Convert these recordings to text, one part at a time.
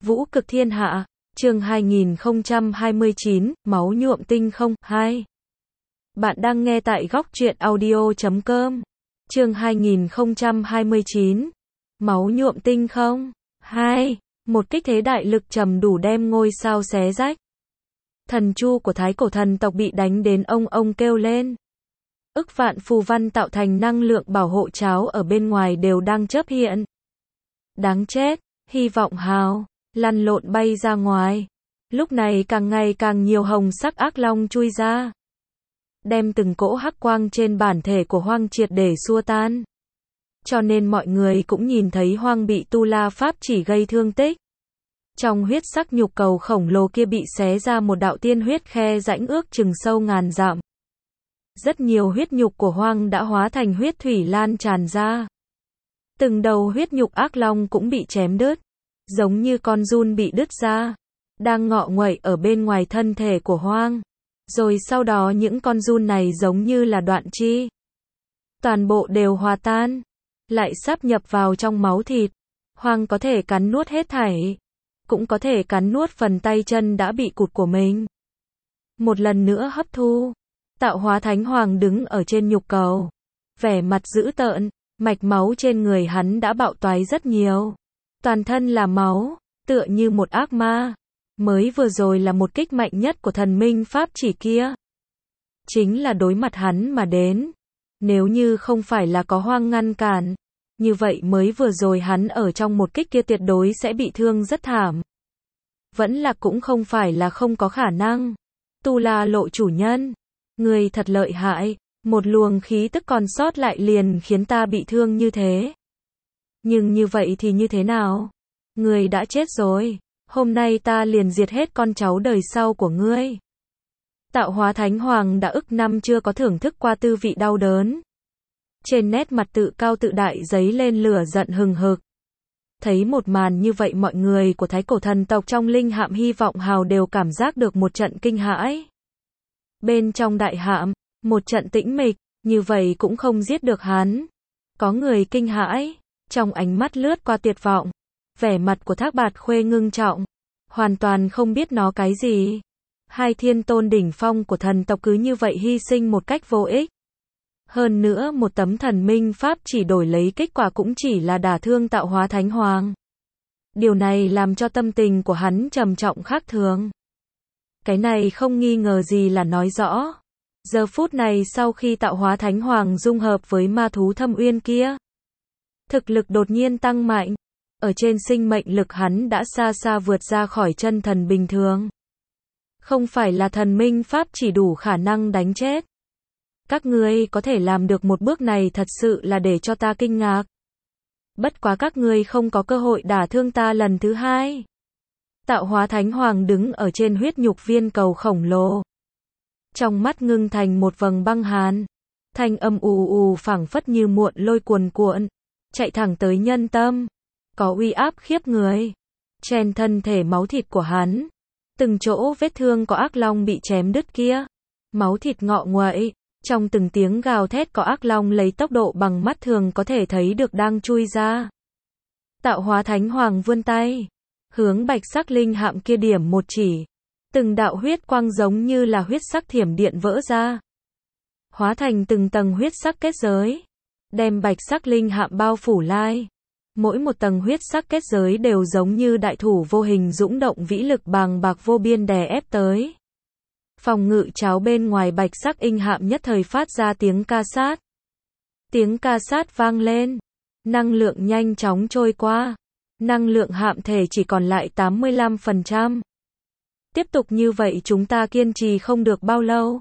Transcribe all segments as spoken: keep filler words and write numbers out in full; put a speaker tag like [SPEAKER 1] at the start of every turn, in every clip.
[SPEAKER 1] Vũ cực thiên hạ, chương hai nghìn không trăm hai mươi chín, máu nhuộm tinh không, hai. Bạn đang nghe tại góc truyện audio chấm com. Chương hai nghìn không trăm hai mươi chín, máu nhuộm tinh không, hai. Một kích thế đại lực trầm đủ đem ngôi sao xé rách. Thần chu của thái cổ thần tộc bị đánh đến ông ông kêu lên. Ức vạn phù văn tạo thành năng lượng bảo hộ cháo ở bên ngoài đều đang chớp hiện. Đáng chết, hy vọng hào, lăn lộn bay ra ngoài. Lúc này càng ngày càng nhiều hồng sắc ác long chui ra. Đem từng cỗ hắc quang trên bản thể của Hoang triệt để xua tan. Cho nên mọi người cũng nhìn thấy Hoang bị tu la pháp chỉ gây thương tích. Trong huyết sắc nhục cầu khổng lồ kia bị xé ra một đạo tiên huyết khe rãnh ước chừng sâu ngàn dặm. Rất nhiều huyết nhục của Hoang đã hóa thành huyết thủy lan tràn ra. Từng đầu huyết nhục ác long cũng bị chém đứt, giống như con giun bị đứt ra, đang ngọ nguậy ở bên ngoài thân thể của Hoang. Rồi sau đó những con giun này giống như là đoạn chi. Toàn bộ đều hòa tan, lại sáp nhập vào trong máu thịt. Hoang có thể cắn nuốt hết thảy, cũng có thể cắn nuốt phần tay chân đã bị cụt của mình. Một lần nữa hấp thu. Tạo hóa thánh hoàng đứng ở trên nhục cầu, vẻ mặt dữ tợn, mạch máu trên người hắn đã bạo toái rất nhiều. Toàn thân là máu, tựa như một ác ma. Mới vừa rồi là một kích mạnh nhất của thần minh pháp chỉ kia. Chính là đối mặt hắn mà đến. Nếu như không phải là có Hoang ngăn cản, như vậy mới vừa rồi hắn ở trong một kích kia tuyệt đối sẽ bị thương rất thảm. Vẫn là cũng không phải là không có khả năng. Tu La lộ chủ nhân, người thật lợi hại, một luồng khí tức còn sót lại liền khiến ta bị thương như thế. Nhưng như vậy thì như thế nào? Người đã chết rồi, hôm nay ta liền diệt hết con cháu đời sau của ngươi. Tạo hóa thánh hoàng đã ức năm chưa có thưởng thức qua tư vị đau đớn. Trên nét mặt tự cao tự đại dấy lên lửa giận hừng hực. Thấy một màn như vậy mọi người của thái cổ thần tộc trong linh hạm hy vọng hào đều cảm giác được một trận kinh hãi. Bên trong đại hạm, một trận tĩnh mịch, như vậy cũng không giết được hắn. Có người kinh hãi, trong ánh mắt lướt qua tuyệt vọng. Vẻ mặt của Thác Bạt Khuê ngưng trọng, hoàn toàn không biết nó cái gì. Hai thiên tôn đỉnh phong của thần tộc cứ như vậy hy sinh một cách vô ích. Hơn nữa một tấm thần minh pháp chỉ đổi lấy kết quả cũng chỉ là đả thương tạo hóa thánh hoàng. Điều này làm cho tâm tình của hắn trầm trọng khác thường. Cái này không nghi ngờ gì là nói rõ. Giờ phút này sau khi tạo hóa thánh hoàng dung hợp với ma thú thâm uyên kia, thực lực đột nhiên tăng mạnh. Ở trên sinh mệnh lực hắn đã xa xa vượt ra khỏi chân thần bình thường. Không phải là thần minh pháp chỉ đủ khả năng đánh chết. Các ngươi có thể làm được một bước này thật sự là để cho ta kinh ngạc. Bất quá các ngươi không có cơ hội đả thương ta lần thứ hai. Tạo hóa thánh hoàng đứng ở trên huyết nhục viên cầu khổng lồ. Trong mắt ngưng thành một vầng băng hàn. Thanh âm ù ù phảng phất như muộn lôi cuồn cuộn. Chạy thẳng tới nhân tâm. Có uy áp khiếp người. Trên thân thể máu thịt của hắn. Từng chỗ vết thương có ác long bị chém đứt kia. Máu thịt ngọ nguậy. Trong từng tiếng gào thét có ác long lấy tốc độ bằng mắt thường có thể thấy được đang chui ra. Tạo hóa thánh hoàng vươn tay. Hướng bạch sắc linh hạm kia điểm một chỉ. Từng đạo huyết quang giống như là huyết sắc thiểm điện vỡ ra. Hóa thành từng tầng huyết sắc kết giới. Đem bạch sắc linh hạm bao phủ lai. Mỗi một tầng huyết sắc kết giới đều giống như đại thủ vô hình dũng động vĩ lực bàng bạc vô biên đè ép tới. Phòng ngự cháo bên ngoài bạch sắc linh hạm nhất thời phát ra tiếng ca sát. Tiếng ca sát vang lên. Năng lượng nhanh chóng trôi qua. Năng lượng hạm thể chỉ còn lại tám mươi lăm phần trăm. Tiếp tục như vậy chúng ta kiên trì không được bao lâu.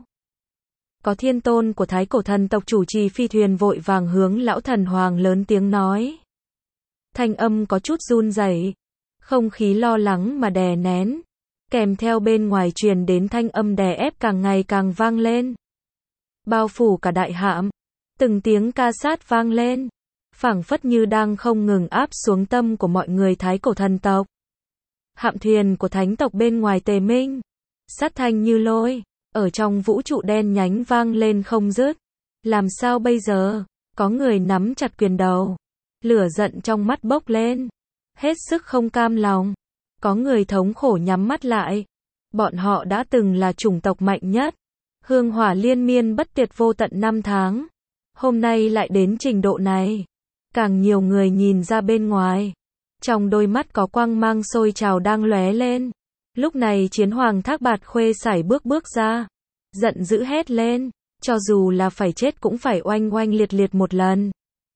[SPEAKER 1] Có thiên tôn của thái cổ thần tộc chủ trì phi thuyền vội vàng hướng lão thần hoàng lớn tiếng nói. Thanh âm có chút run rẩy, không khí lo lắng mà đè nén, kèm theo bên ngoài truyền đến thanh âm đè ép càng ngày càng vang lên. Bao phủ cả đại hạm, từng tiếng ca sát vang lên, phảng phất như đang không ngừng áp xuống tâm của mọi người thái cổ thần tộc. Hạm thuyền của thánh tộc bên ngoài tề minh, sát thanh như lôi, ở trong vũ trụ đen nhánh vang lên không dứt. Làm sao bây giờ? Có người nắm chặt quyền đầu. Lửa giận trong mắt bốc lên. Hết sức không cam lòng. Có người thống khổ nhắm mắt lại. Bọn họ đã từng là chủng tộc mạnh nhất. Hương hỏa liên miên bất tuyệt vô tận năm tháng. Hôm nay lại đến trình độ này. Càng nhiều người nhìn ra bên ngoài. Trong đôi mắt có quang mang sôi trào đang lóe lên. Lúc này chiến hoàng Thác Bạt Khuê sải bước bước ra. Giận dữ hét lên. Cho dù là phải chết cũng phải oanh oanh liệt liệt một lần.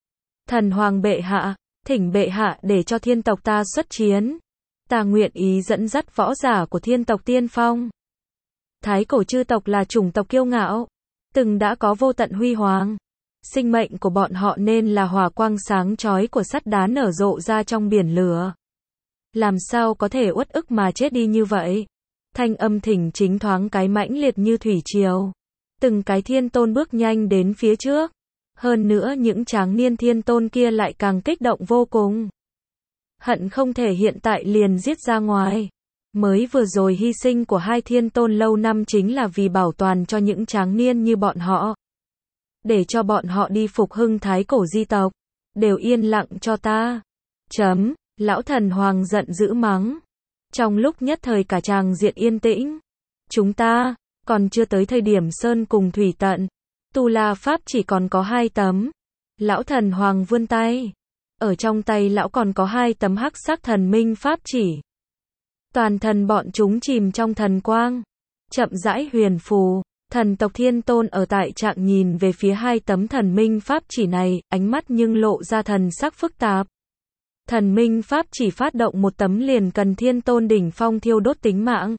[SPEAKER 1] Thần hoàng bệ hạ, thỉnh bệ hạ để cho thiên tộc ta xuất chiến. Ta nguyện ý dẫn dắt võ giả của thiên tộc tiên phong. Thái cổ chư tộc là chủng tộc kiêu ngạo. Từng đã có vô tận huy hoàng. Sinh mệnh của bọn họ nên là hỏa quang sáng chói của sắt đá nở rộ ra trong biển lửa. Làm sao có thể uất ức mà chết đi như vậy? Thanh âm thỉnh chính thoáng cái mãnh liệt như thủy triều. Từng cái thiên tôn bước nhanh đến phía trước. Hơn nữa những tráng niên thiên tôn kia lại càng kích động vô cùng. Hận không thể hiện tại liền giết ra ngoài. Mới vừa rồi hy sinh của hai thiên tôn lâu năm chính là vì bảo toàn cho những tráng niên như bọn họ. Để cho bọn họ đi phục hưng thái cổ di tộc. Đều yên lặng cho ta. Chấm, lão thần hoàng giận dữ mắng. Trong lúc nhất thời cả tràng diện yên tĩnh. Chúng ta, còn chưa tới thời điểm sơn cùng thủy tận. Tu La Pháp chỉ còn có hai tấm. Lão thần hoàng vươn tay. Ở trong tay lão còn có hai tấm hắc sắc thần minh pháp chỉ. Toàn thân bọn chúng chìm trong thần quang. Chậm rãi huyền phù. Thần tộc thiên tôn ở tại trạng nhìn về phía hai tấm thần minh pháp chỉ này, ánh mắt nhưng lộ ra thần sắc phức tạp. Thần minh pháp chỉ phát động một tấm liền cần thiên tôn đỉnh phong thiêu đốt tính mạng.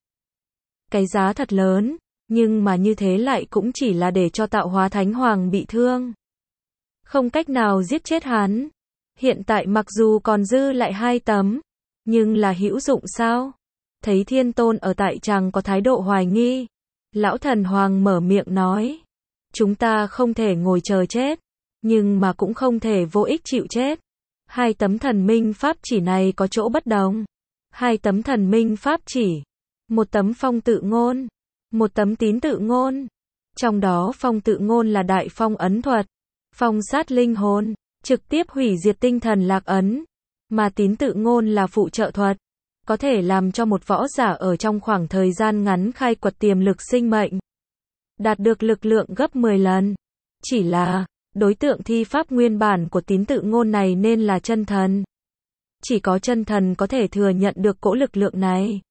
[SPEAKER 1] Cái giá thật lớn, nhưng mà như thế lại cũng chỉ là để cho tạo hóa thánh hoàng bị thương. Không cách nào giết chết hắn. Hiện tại mặc dù còn dư lại hai tấm, nhưng là hữu dụng sao? Thấy thiên tôn ở tại tràng có thái độ hoài nghi. Lão thần hoàng mở miệng nói. Chúng ta không thể ngồi chờ chết, nhưng mà cũng không thể vô ích chịu chết. Hai tấm thần minh pháp chỉ này có chỗ bất đồng. Hai tấm thần minh pháp chỉ. Một tấm phong tự ngôn. Một tấm tín tự ngôn. Trong đó phong tự ngôn là đại phong ấn thuật. Phong sát linh hồn. Trực tiếp hủy diệt tinh thần lạc ấn. Mà tín tự ngôn là phụ trợ thuật. Có thể làm cho một võ giả ở trong khoảng thời gian ngắn khai quật tiềm lực sinh mệnh. Đạt được lực lượng gấp mười lần. Chỉ là, đối tượng thi pháp nguyên bản của tín tự ngôn này nên là chân thần. Chỉ có chân thần có thể thừa nhận được cỗ lực lượng này.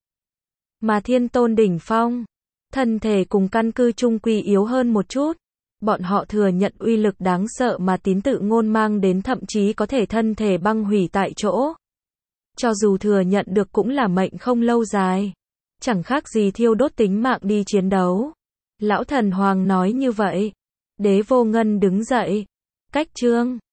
[SPEAKER 1] Mà thiên tôn đỉnh phong, thân thể cùng căn cư trung quy yếu hơn một chút. Bọn họ thừa nhận uy lực đáng sợ mà tín tự ngôn mang đến, thậm chí có thể thân thể băng hủy tại chỗ. Cho dù thừa nhận được cũng là mệnh không lâu dài. Chẳng khác gì thiêu đốt tính mạng đi chiến đấu. Lão thần hoàng nói như vậy. Đế Vô Ngân đứng dậy. Cách chương